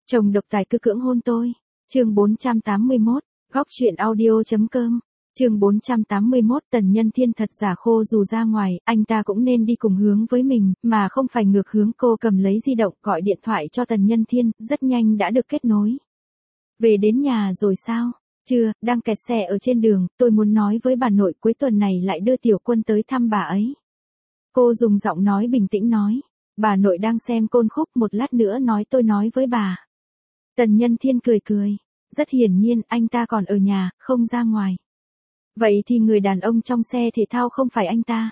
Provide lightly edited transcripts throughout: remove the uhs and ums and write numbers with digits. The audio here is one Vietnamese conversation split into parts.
Chồng độc tài cứ cưỡng hôn tôi. Chương 481, góc truyện audio.com. Chương 481, Tần Nhân Thiên thật giả khô, dù ra ngoài, anh ta cũng nên đi cùng hướng với mình, mà không phải ngược hướng. Cô cầm lấy di động, gọi điện thoại cho Tần Nhân Thiên, rất nhanh đã được kết nối. Về đến nhà rồi sao? Chưa, đang kẹt xe ở trên đường, tôi muốn nói với bà nội cuối tuần này lại đưa Tiểu Quân tới thăm bà ấy. Cô dùng giọng nói bình tĩnh nói. Bà nội đang xem Côn Khúc, một lát nữa tôi nói với bà. Tần Nhân Thiên cười cười. Rất hiển nhiên anh ta còn ở nhà, không ra ngoài. Vậy thì người đàn ông trong xe thể thao không phải anh ta.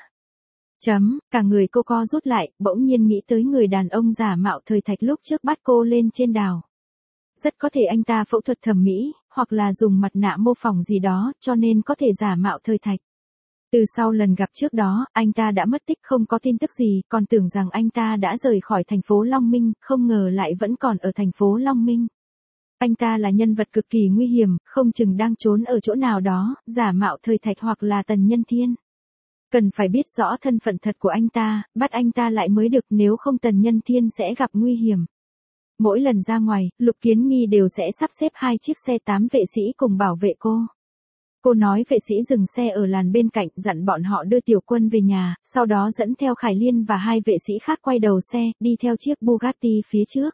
Cả người cô co rút lại, bỗng nhiên nghĩ tới người đàn ông giả mạo Thời Thạch lúc trước bắt cô lên trên đảo. Rất có thể anh ta phẫu thuật thẩm mỹ, hoặc là dùng mặt nạ mô phỏng gì đó, cho nên có thể giả mạo Thời Thạch. Từ sau lần gặp trước đó, anh ta đã mất tích, không có tin tức gì, còn tưởng rằng anh ta đã rời khỏi thành phố Long Minh, không ngờ lại vẫn còn ở thành phố Long Minh. Anh ta là nhân vật cực kỳ nguy hiểm, không chừng đang trốn ở chỗ nào đó, giả mạo Thời Thạch hoặc là Tần Nhân Thiên. Cần phải biết rõ thân phận thật của anh ta, bắt anh ta lại mới được, nếu không Tần Nhân Thiên sẽ gặp nguy hiểm. Mỗi lần ra ngoài, Lục Kiến Nghi đều sẽ sắp xếp 2 chiếc xe 8 vệ sĩ cùng bảo vệ cô. Cô nói vệ sĩ dừng xe ở làn bên cạnh, dặn bọn họ đưa Tiểu Quân về nhà, sau đó dẫn theo Khải Liên và 2 vệ sĩ khác quay đầu xe, đi theo chiếc Bugatti phía trước.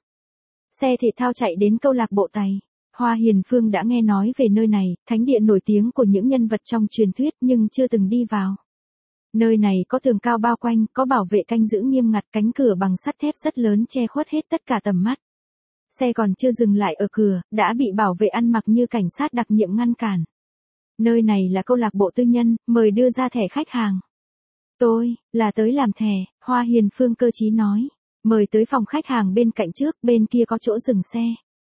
Xe thể thao chạy đến câu lạc bộ Tài. Hoa Hiền Phương đã nghe nói về nơi này, thánh địa nổi tiếng của những nhân vật trong truyền thuyết, nhưng chưa từng đi vào. Nơi này có tường cao bao quanh, có bảo vệ canh giữ nghiêm ngặt, cánh cửa bằng sắt thép rất lớn che khuất hết tất cả tầm mắt. Xe còn chưa dừng lại ở cửa, đã bị bảo vệ ăn mặc như cảnh sát đặc nhiệm ngăn cản. Nơi này là câu lạc bộ tư nhân, mời đưa ra thẻ khách hàng. Tôi, là tới làm thẻ, Hoa Hiền Phương cơ trí nói. Mời tới phòng khách hàng bên cạnh trước, bên kia có chỗ dừng xe.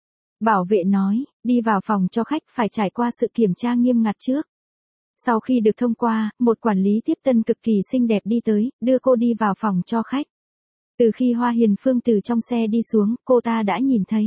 Bảo vệ nói, đi vào phòng cho khách phải trải qua sự kiểm tra nghiêm ngặt trước. Sau khi được thông qua, một quản lý tiếp tân cực kỳ xinh đẹp đi tới, đưa cô đi vào phòng cho khách. Từ khi Hoa Hiền Phương từ trong xe đi xuống, cô ta đã nhìn thấy.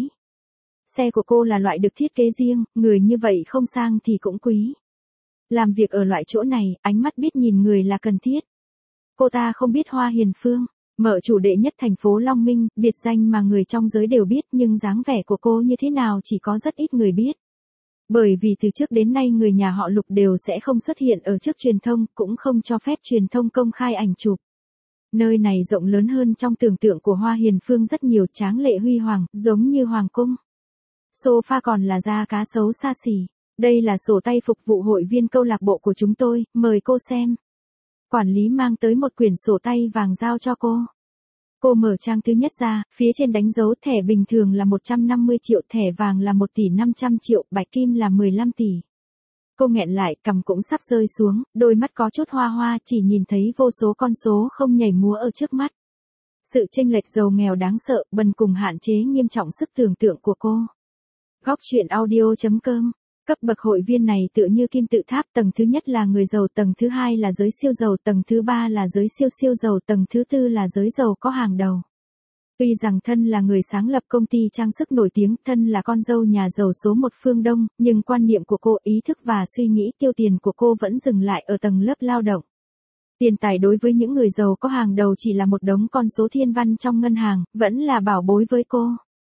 Xe của cô là loại được thiết kế riêng, người như vậy không sang thì cũng quý. Làm việc ở loại chỗ này, ánh mắt biết nhìn người là cần thiết. Cô ta không biết Hoa Hiền Phương, mở chủ đệ nhất thành phố Long Minh, biệt danh mà người trong giới đều biết, nhưng dáng vẻ của cô như thế nào chỉ có rất ít người biết. Bởi vì từ trước đến nay người nhà họ Lục đều sẽ không xuất hiện ở trước truyền thông, cũng không cho phép truyền thông công khai ảnh chụp. Nơi này rộng lớn hơn trong tưởng tượng của Hoa Hiền Phương rất nhiều, tráng lệ huy hoàng, giống như hoàng cung. Sofa còn là da cá sấu xa xỉ. Đây là sổ tay phục vụ hội viên câu lạc bộ của chúng tôi, mời cô xem. Quản lý mang tới một quyển sổ tay vàng giao cho cô. Cô mở trang thứ nhất ra, phía trên đánh dấu thẻ bình thường là 150 triệu, thẻ vàng là 1 tỷ 500 triệu, bạch kim là 15 tỷ. Cô nghẹn lại, cằm cũng sắp rơi xuống, đôi mắt có chút hoa hoa, chỉ nhìn thấy vô số con số không nhảy múa ở trước mắt. Sự chênh lệch giàu nghèo đáng sợ, bần cùng hạn chế nghiêm trọng sức tưởng tượng của cô. Góc truyện audio.com. Cấp bậc hội viên này tựa như kim tự tháp, tầng thứ nhất là người giàu, tầng thứ hai là giới siêu giàu, tầng thứ ba là giới siêu siêu giàu, tầng thứ tư là giới giàu có hàng đầu. Tuy rằng thân là người sáng lập công ty trang sức nổi tiếng, thân là con dâu nhà giàu số 1 phương Đông, nhưng quan niệm của cô, ý thức và suy nghĩ tiêu tiền của cô vẫn dừng lại ở tầng lớp lao động. Tiền tài đối với những người giàu có hàng đầu chỉ là một đống con số thiên văn trong ngân hàng, vẫn là bảo bối với cô.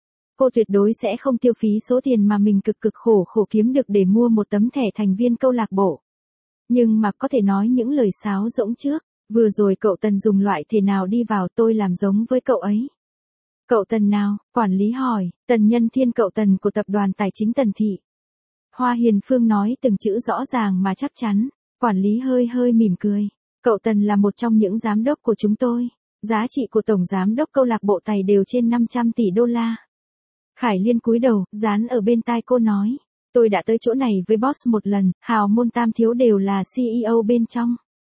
Cô tuyệt đối sẽ không tiêu phí số tiền mà mình cực cực khổ khổ kiếm được để mua một tấm thẻ thành viên câu lạc bộ. Nhưng mà có thể nói những lời sáo rỗng trước, vừa rồi cậu Tần dùng loại thể nào đi vào, tôi làm giống với cậu ấy. Cậu Tần nào? Quản lý hỏi. Tần Nhân Thiên, cậu Tần của tập đoàn tài chính Tần Thị. Hoa Hiền Phương nói từng chữ rõ ràng mà chắc chắn. Quản lý hơi hơi mỉm cười. Cậu Tần là một trong những giám đốc của chúng tôi. Giá trị của tổng giám đốc câu lạc bộ Tài đều trên 500 tỷ đô la. Khải Liên cúi đầu, dán ở bên tai cô nói. Tôi đã tới chỗ này với boss một lần, hào môn tam thiếu đều là CEO bên trong.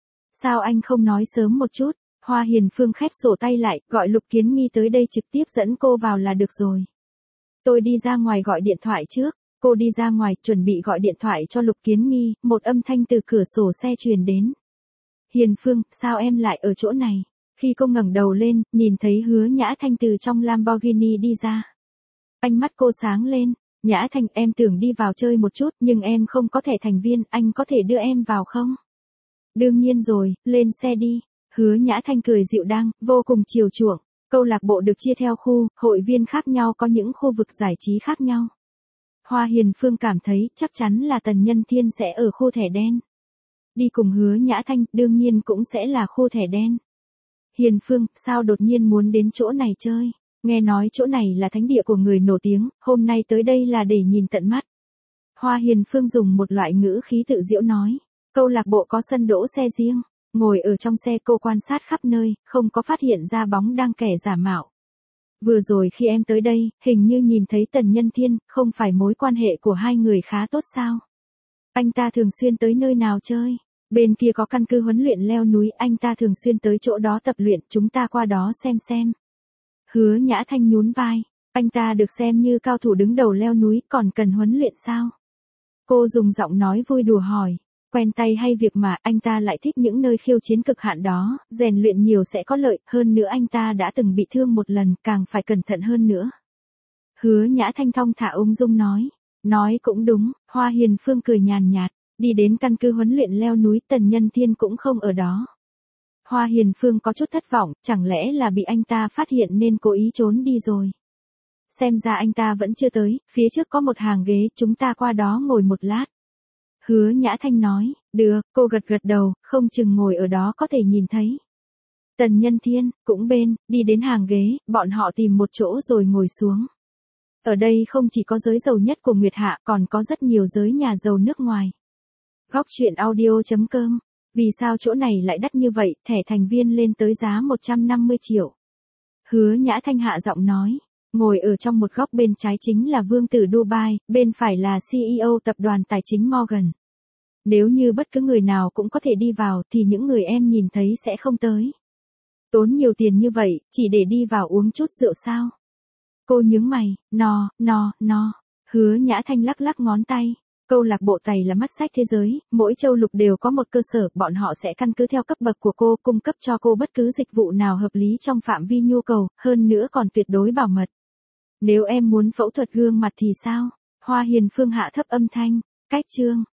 Sao anh không nói sớm một chút? Hoa Hiền Phương khép sổ tay lại, gọi Lục Kiến Nghi tới đây trực tiếp dẫn cô vào là được rồi. Tôi đi ra ngoài gọi điện thoại trước. Cô đi ra ngoài, chuẩn bị gọi điện thoại cho Lục Kiến Nghi, một âm thanh từ cửa sổ xe truyền đến. Hiền Phương, sao em lại ở chỗ này? Khi cô ngẩng đầu lên, nhìn thấy Hứa Nhã Thanh từ trong Lamborghini đi ra. Ánh mắt cô sáng lên. Nhã Thanh, em tưởng đi vào chơi một chút, nhưng em không có thẻ thành viên, anh có thể đưa em vào không? Đương nhiên rồi, lên xe đi. Hứa Nhã Thanh cười dịu dàng, vô cùng chiều chuộng. Câu lạc bộ được chia theo khu, hội viên khác nhau có những khu vực giải trí khác nhau. Hoa Hiền Phương cảm thấy chắc chắn là Tần Nhân Thiên sẽ ở khu thẻ đen. Đi cùng Hứa Nhã Thanh đương nhiên cũng sẽ là khu thẻ đen. Hiền Phương, sao đột nhiên muốn đến chỗ này chơi? Nghe nói chỗ này là thánh địa của người nổi tiếng, hôm nay tới đây là để nhìn tận mắt. Hoa Hiền Phương dùng một loại ngữ khí tự giễu nói. Câu lạc bộ có sân đỗ xe riêng. Ngồi ở trong xe cô quan sát khắp nơi, không có phát hiện ra bóng đang kẻ giả mạo. Vừa rồi khi em tới đây, hình như nhìn thấy Tần Nhân Thiên, không phải mối quan hệ của hai người khá tốt sao? Anh ta thường xuyên tới nơi nào chơi? Bên kia có căn cứ huấn luyện leo núi, anh ta thường xuyên tới chỗ đó tập luyện, chúng ta qua đó xem. Hứa Nhã Thanh nhún vai, anh ta được xem như cao thủ đứng đầu leo núi, còn cần huấn luyện sao? Cô dùng giọng nói vui đùa hỏi, quen tay hay việc mà anh ta lại thích những nơi khiêu chiến cực hạn đó, rèn luyện nhiều sẽ có lợi, hơn nữa anh ta đã từng bị thương một lần, càng phải cẩn thận hơn nữa. Hứa Nhã Thanh thong thả ung dung nói cũng đúng, Hoa Hiền Phương cười nhàn nhạt, đi đến căn cứ huấn luyện leo núi, Tần Nhân Thiên cũng không ở đó. Hoa Hiền Phương có chút thất vọng, chẳng lẽ là bị anh ta phát hiện nên cố ý trốn đi rồi. Xem ra anh ta vẫn chưa tới, phía trước có một hàng ghế, chúng ta qua đó ngồi một lát. Hứa Nhã Thanh nói, được, cô gật đầu, không chừng ngồi ở đó có thể nhìn thấy. Tần Nhân Thiên, cũng bên, đi đến hàng ghế, bọn họ tìm một chỗ rồi ngồi xuống. Ở đây không chỉ có giới giàu nhất của Nguyệt Hạ, còn có rất nhiều giới nhà giàu nước ngoài. Góc truyện audio.com. Vì sao chỗ này lại đắt như vậy, thẻ thành viên lên tới giá 150 triệu. Hứa Nhã Thanh hạ giọng nói. Ngồi ở trong một góc bên trái chính là vương tử Dubai, bên phải là CEO tập đoàn tài chính Morgan. Nếu như bất cứ người nào cũng có thể đi vào thì những người em nhìn thấy sẽ không tới. Tốn nhiều tiền như vậy, chỉ để đi vào uống chút rượu sao? Cô nhướng mày, no. Hứa Nhã Thanh lắc ngón tay. Câu lạc bộ Tày là mắt xích thế giới, mỗi châu lục đều có một cơ sở, bọn họ sẽ căn cứ theo cấp bậc của cô, cung cấp cho cô bất cứ dịch vụ nào hợp lý trong phạm vi nhu cầu, hơn nữa còn tuyệt đối bảo mật. Nếu em muốn phẫu thuật gương mặt thì sao? Hoa Hiền Phương hạ thấp âm thanh, cách chương.